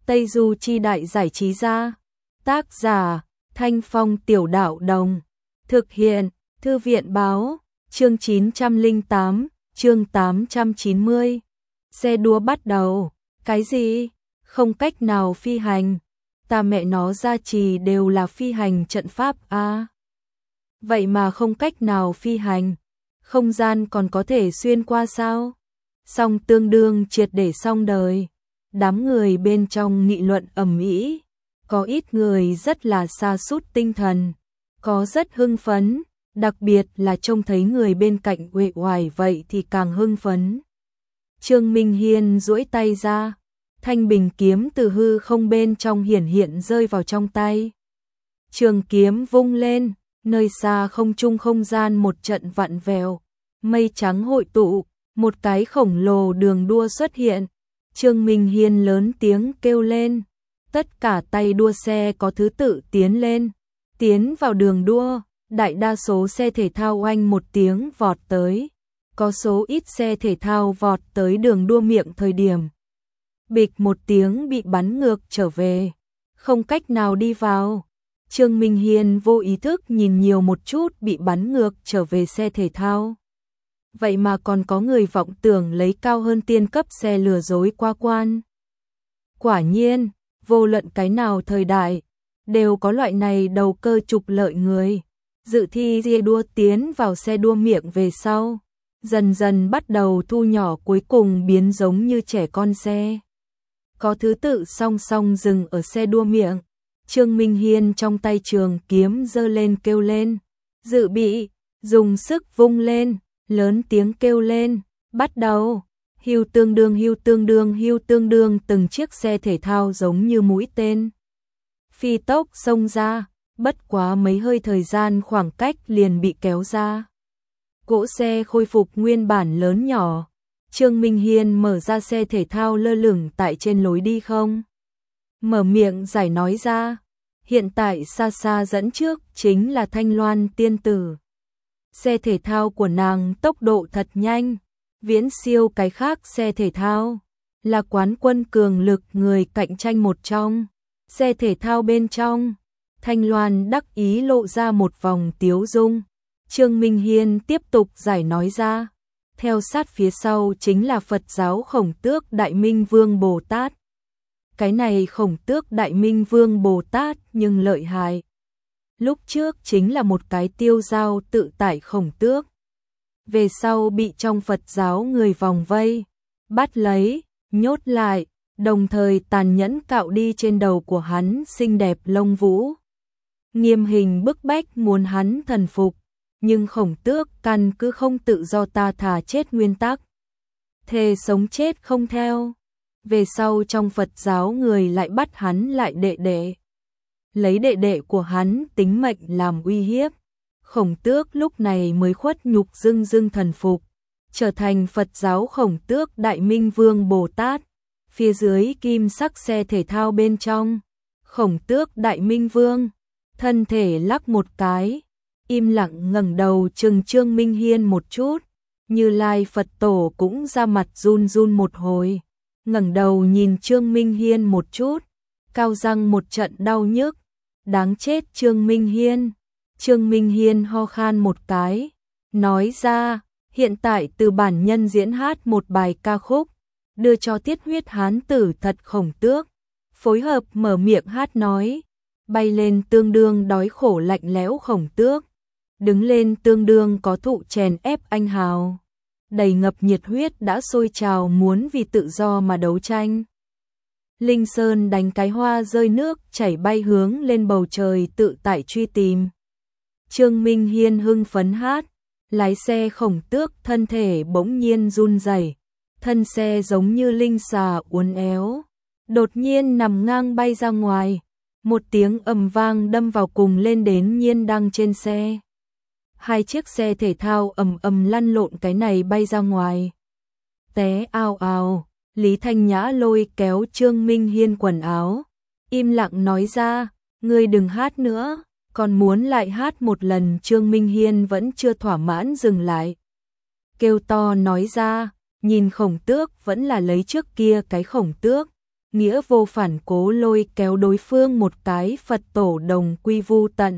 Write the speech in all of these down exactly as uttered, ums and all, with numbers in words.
Tây Du Chi Đại Giải Trí Gia. Tác giả, Thanh Phong Tiểu Đạo Đồng. Thực hiện, Thư viện Báo. Chương chín trăm lẻ tám, chương tám trăm chín mươi. Xe đua bắt đầu. Cái gì? Không cách nào phi hành. Ta mẹ nó gia trì đều là phi hành trận pháp a. À, vậy mà không cách nào phi hành. Không gian còn có thể xuyên qua sao? Xong tương đương triệt để xong đời. Đám người bên trong nghị luận ầm ĩ, có ít người rất là sa sút tinh thần, có rất hưng phấn, đặc biệt là trông thấy người bên cạnh uể oải vậy thì càng hưng phấn. Trương Minh Hiên duỗi tay ra, thanh bình kiếm từ hư không bên trong hiển hiện rơi vào trong tay. Trường kiếm vung lên, nơi xa không trung không gian một trận vặn vẹo, mây trắng hội tụ, một cái khổng lồ đường đua xuất hiện. Trương Minh Hiên lớn tiếng kêu lên, tất cả tay đua xe có thứ tự tiến lên, tiến vào đường đua, đại đa số xe thể thao oanh một tiếng vọt tới, có số ít xe thể thao vọt tới đường đua miệng thời điểm. Bịch một tiếng bị bắn ngược trở về, không cách nào đi vào. Trương Minh Hiên vô ý thức nhìn nhiều một chút bị bắn ngược trở về xe thể thao. Vậy mà còn có người vọng tưởng lấy cao hơn tiên cấp xe lừa dối qua quan. Quả nhiên, vô luận cái nào thời đại, đều có loại này đầu cơ trục lợi người. Dự thi ria đua tiến vào xe đua miệng về sau, dần dần bắt đầu thu nhỏ cuối cùng biến giống như trẻ con xe. Có thứ tự song song dừng ở xe đua miệng. Trương Minh Hiên trong tay trường kiếm giơ lên kêu lên, dự bị, dùng sức vung lên. Lớn tiếng kêu lên, bắt đầu, hưu tương đương hưu tương đương hưu tương đương từng chiếc xe thể thao giống như mũi tên. Phi tốc xông ra, bất quá mấy hơi thời gian khoảng cách liền bị kéo ra. Cỗ xe khôi phục nguyên bản lớn nhỏ, Trương Minh Hiên mở ra xe thể thao lơ lửng tại trên lối đi không. Mở miệng giải nói ra, hiện tại xa xa dẫn trước chính là Thanh Loan tiên tử. Xe thể thao của nàng tốc độ thật nhanh, viễn siêu cái khác xe thể thao, là quán quân cường lực người cạnh tranh một trong. Xe thể thao bên trong, Thanh Loan đắc ý lộ ra một vòng tiếu dung. Trương Minh Hiên tiếp tục giải nói ra, theo sát phía sau chính là Phật giáo Khổng Tước Đại Minh Vương Bồ Tát. Cái này Khổng Tước Đại Minh Vương Bồ Tát nhưng lợi hại. Lúc trước chính là một cái tiêu dao tự tại khổng tước. Về sau bị trong Phật giáo người vòng vây, bắt lấy, nhốt lại, đồng thời tàn nhẫn cạo đi trên đầu của hắn xinh đẹp lông vũ. Nghiêm hình bức bách muốn hắn thần phục, nhưng khổng tước căn cứ không tự do ta thà chết nguyên tắc. Thề sống chết không theo. Về sau trong Phật giáo người lại bắt hắn lại đệ đệ. Lấy đệ đệ của hắn tính mệnh làm uy hiếp. Khổng Tước lúc này mới khuất nhục dưng dưng thần phục, trở thành Phật giáo Khổng Tước Đại Minh Vương Bồ Tát. Phía dưới kim sắc xe thể thao bên trong, Khổng Tước Đại Minh Vương, thân thể lắc một cái, im lặng ngẩng đầu trừng Trương Minh Hiên một chút. Như Lai Phật Tổ cũng ra mặt run run một hồi, ngẩng đầu nhìn Trương Minh Hiên một chút, cao răng một trận đau nhức. Đáng chết Trương Minh Hiên. Trương Minh Hiên ho khan một cái, nói ra, hiện tại từ bản nhân diễn hát một bài ca khúc, đưa cho Tiết Huyết Hán tử thật Khổng Tước, phối hợp mở miệng hát nói, bay lên tương đương đói khổ lạnh lẽo Khổng Tước, đứng lên tương đương có thụ chèn ép anh hào, đầy ngập nhiệt huyết đã sôi trào muốn vì tự do mà đấu tranh. Linh Sơn đánh cái hoa rơi nước chảy bay hướng lên bầu trời tự tại truy tìm. Trương Minh Hiên hưng phấn hát, lái xe Khổng Tước thân thể bỗng nhiên run rẩy, thân xe giống như linh xà uốn éo, đột nhiên nằm ngang bay ra ngoài, một tiếng ầm vang đâm vào cùng lên đến nhiên đăng trên xe. Hai chiếc xe thể thao ầm ầm lăn lộn cái này bay ra ngoài. Té ào ào. Lý Thanh Nhã lôi kéo Trương Minh Hiên quần áo, im lặng nói ra, ngươi đừng hát nữa, còn muốn lại hát một lần. Trương Minh Hiên vẫn chưa thỏa mãn dừng lại. Kêu to nói ra, nhìn Khổng Tước vẫn là lấy trước kia cái Khổng Tước, nghĩa vô phản cố lôi kéo đối phương một cái Phật tổ đồng quy vu tận.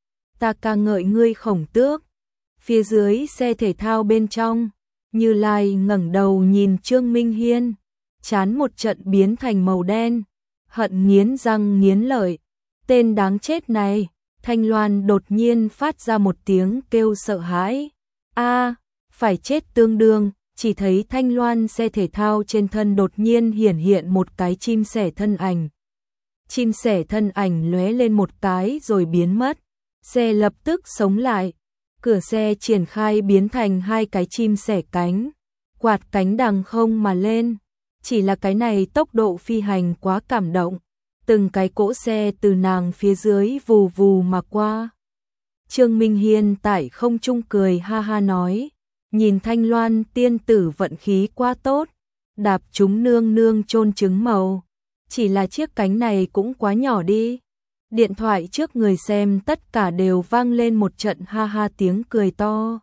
Ta ca ngợi ngươi Khổng Tước. Phía dưới xe thể thao bên trong, Như Lai ngẩng đầu nhìn Trương Minh Hiên, trán một trận biến thành màu đen, hận nghiến răng nghiến lợi. Tên đáng chết này, Thanh Loan đột nhiên phát ra một tiếng kêu sợ hãi. A, phải chết tương đương, chỉ thấy Thanh Loan xe thể thao trên thân đột nhiên hiển hiện một cái chim sẻ thân ảnh. Chim sẻ thân ảnh lóe lên một cái rồi biến mất, xe lập tức sống lại. Cửa xe triển khai biến thành hai cái chim sẻ cánh, quạt cánh đằng không mà lên. Chỉ là cái này tốc độ phi hành quá cảm động, từng cái cỗ xe từ nàng phía dưới vù vù mà qua. Trương Minh Hiên tại không trung cười ha ha nói, nhìn Thanh Loan tiên tử vận khí quá tốt, đạp chúng nương nương chôn trứng màu, chỉ là chiếc cánh này cũng quá nhỏ đi. Điện thoại trước người xem tất cả đều vang lên một trận ha ha tiếng cười to.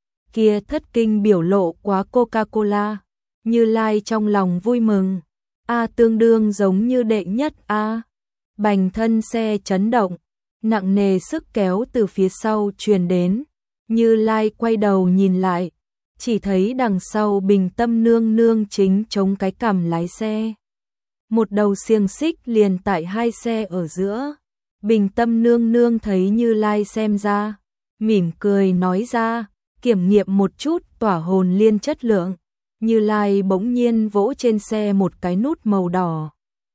Kia thất kinh biểu lộ quá Coca-Cola. Như Lai trong lòng vui mừng. A tương đương giống như đệ nhất A. Bành thân xe chấn động, nặng nề sức kéo từ phía sau truyền đến. Như Lai quay đầu nhìn lại, chỉ thấy đằng sau Bình Tâm nương nương chính chống cái cằm lái xe. Một đầu xiềng xích liền tại hai xe ở giữa. Bình Tâm nương nương thấy Như Lai xem ra, mỉm cười nói ra, kiểm nghiệm một chút tỏa hồn liên chất lượng. Như Lai bỗng nhiên vỗ trên xe một cái nút màu đỏ.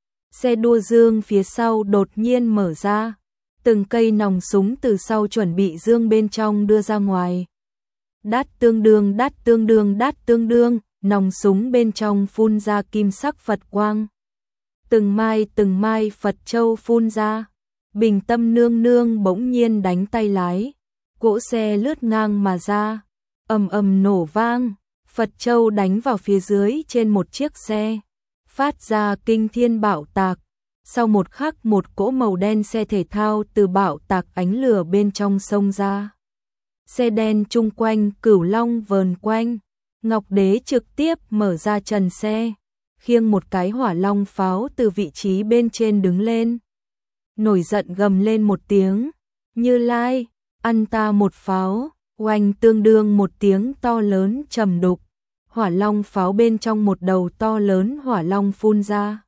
Xe đua dương phía sau đột nhiên mở ra, từng cây nòng súng từ sau chuẩn bị dương bên trong đưa ra ngoài. Đát tương đương đát tương đương đát tương đương, nòng súng bên trong phun ra kim sắc Phật quang. Từng mai từng mai Phật châu phun ra. Bình Tâm nương nương bỗng nhiên đánh tay lái, cỗ xe lướt ngang mà ra, ầm ầm nổ vang, Phật châu đánh vào phía dưới trên một chiếc xe, phát ra kinh thiên bạo tạc. Sau một khắc một cỗ màu đen xe thể thao từ bạo tạc ánh lửa bên trong xông ra. Xe đen chung quanh Cửu Long vờn quanh, Ngọc Đế trực tiếp mở ra trần xe, khiêng một cái hỏa long pháo từ vị trí bên trên đứng lên. Nổi giận gầm lên một tiếng, Như Lai, ăn ta một pháo, oanh tương đương một tiếng to lớn trầm đục, hỏa long pháo bên trong một đầu to lớn hỏa long phun ra.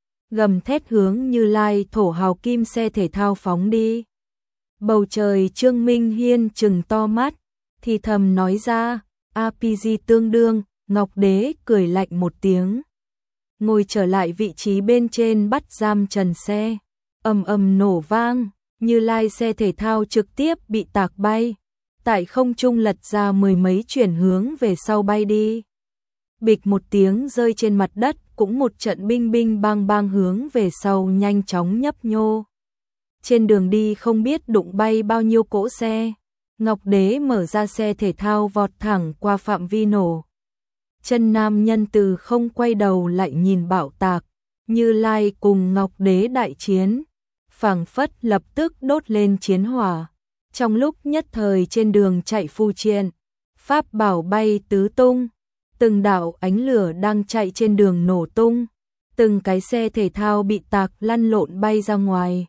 Gầm thét hướng Như Lai thổ hào kim xe thể thao phóng đi. Bầu trời Trương Minh Hiên trừng to mắt, thì thầm nói ra, a pê giê tương đương, Ngọc Đế cười lạnh một tiếng. Ngồi trở lại vị trí bên trên bắt giam trần xe. Ầm ầm nổ vang, Như Lai xe thể thao trực tiếp bị tạc bay, tại không trung lật ra mười mấy chuyển hướng về sau bay đi. Bịch một tiếng rơi trên mặt đất, cũng một trận binh binh bang bang hướng về sau nhanh chóng nhấp nhô. Trên đường đi không biết đụng bay bao nhiêu cỗ xe, Ngọc Đế mở ra xe thể thao vọt thẳng qua phạm vi nổ. Chân nam nhân từ không quay đầu lại nhìn bạo tạc, Như Lai cùng Ngọc Đế đại chiến. Phảng phất lập tức đốt lên chiến hỏa. Trong lúc nhất thời trên đường chạy phu triện, pháp bảo bay tứ tung, từng đạo ánh lửa đang chạy trên đường nổ tung, từng cái xe thể thao bị tạc lăn lộn bay ra ngoài,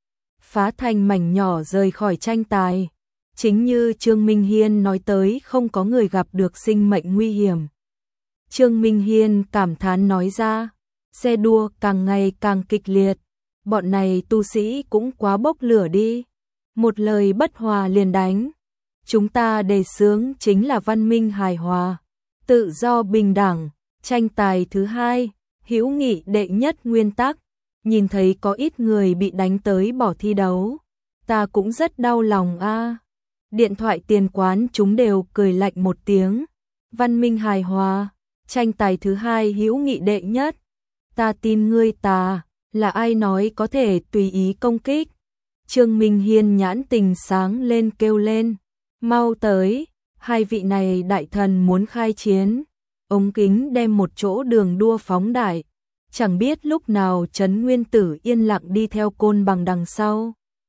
phá thành mảnh nhỏ rời khỏi tranh tài. Chính như Trương Minh Hiên nói tới, không có người gặp được sinh mệnh nguy hiểm. Trương Minh Hiên cảm thán nói ra, xe đua càng ngày càng kịch liệt. Bọn này tu sĩ cũng quá bốc lửa đi. Một lời bất hòa liền đánh. Chúng ta đề xướng chính là văn minh hài hòa, tự do bình đẳng, tranh tài thứ hai, hữu nghị đệ nhất nguyên tắc. Nhìn thấy có ít người bị đánh tới bỏ thi đấu, ta cũng rất đau lòng a. Điện thoại tiền quán chúng đều cười lạnh một tiếng. Văn minh hài hòa, tranh tài thứ hai hữu nghị đệ nhất. Ta tin ngươi tà. Là ai nói có thể tùy ý công kích? Trương Minh Hiên nhãn tình sáng lên kêu lên, mau tới, hai vị này đại thần muốn khai chiến. Ống kính đem một chỗ đường đua phóng đại, chẳng biết lúc nào Trấn Nguyên Tử yên lặng đi theo Côn Bằng đằng sau.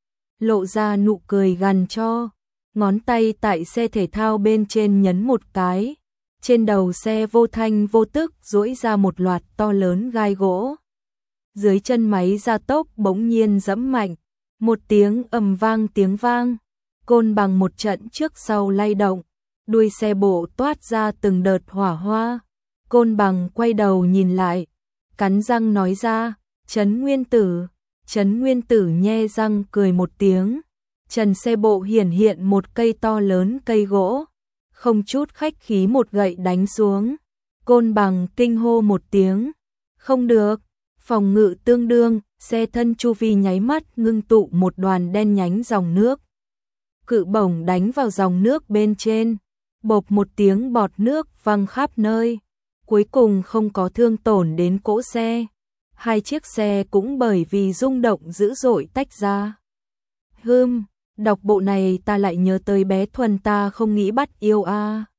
Lộ ra nụ cười gằn cho, ngón tay tại xe thể thao bên trên nhấn một cái. Trên đầu xe vô thanh vô tức duỗi ra một loạt to lớn gai gỗ. dưới chân máy gia tốc bỗng nhiên giẫm mạnh, một tiếng ầm vang tiếng vang, côn bằng một trận trước sau lay động, đuôi xe bộ toát ra từng đợt hỏa hoa. Côn bằng quay đầu nhìn lại, cắn răng nói ra, Trấn Nguyên Tử. Trấn Nguyên Tử nhe răng cười một tiếng, trần xe bộ hiển hiện một cây to lớn cây gỗ, không chút khách khí một gậy đánh xuống. Côn bằng kinh hô một tiếng, không được, phòng ngự tương đương, xe thân chu vi nháy mắt ngưng tụ một đoàn đen nhánh dòng nước. Cự bổng đánh vào dòng nước bên trên, bộp một tiếng bọt nước văng khắp nơi, cuối cùng không có thương tổn đến cỗ xe. Hai chiếc xe cũng bởi vì rung động dữ dội tách ra. Hừm, đọc bộ này ta lại nhớ tới bé Thuần ta không nghĩ bắt yêu a. À.